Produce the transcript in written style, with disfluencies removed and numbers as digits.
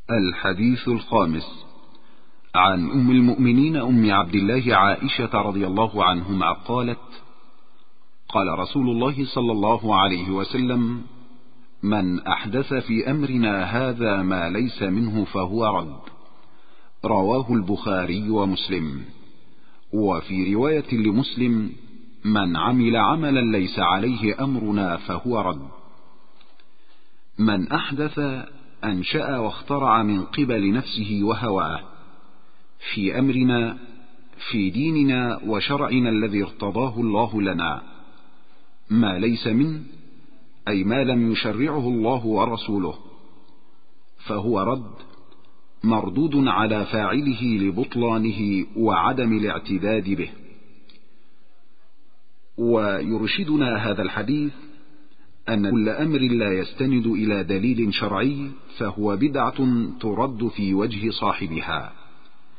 الحديث الخامس، عن أم المؤمنين أم عبد الله عائشة رضي الله عنهما قالت: قال رسول الله صلى الله عليه وسلم: من أحدث في أمرنا هذا ما ليس منه فهو رد. رواه البخاري ومسلم. وفي رواية لمسلم: من عمل عملا ليس عليه أمرنا فهو رد. من أحدث أنشأ واخترع من قبل نفسه وهواه في أمرنا، في ديننا وشرعنا الذي ارتضاه الله لنا، ما ليس منه، أي ما لم يشرعه الله ورسوله، فهو رد، مردود على فاعله لبطلانه وعدم الاعتداد به. ويرشدنا هذا الحديث أن كل أمر لا يستند إلى دليل شرعي فهو بدعة ترد في وجه صاحبها.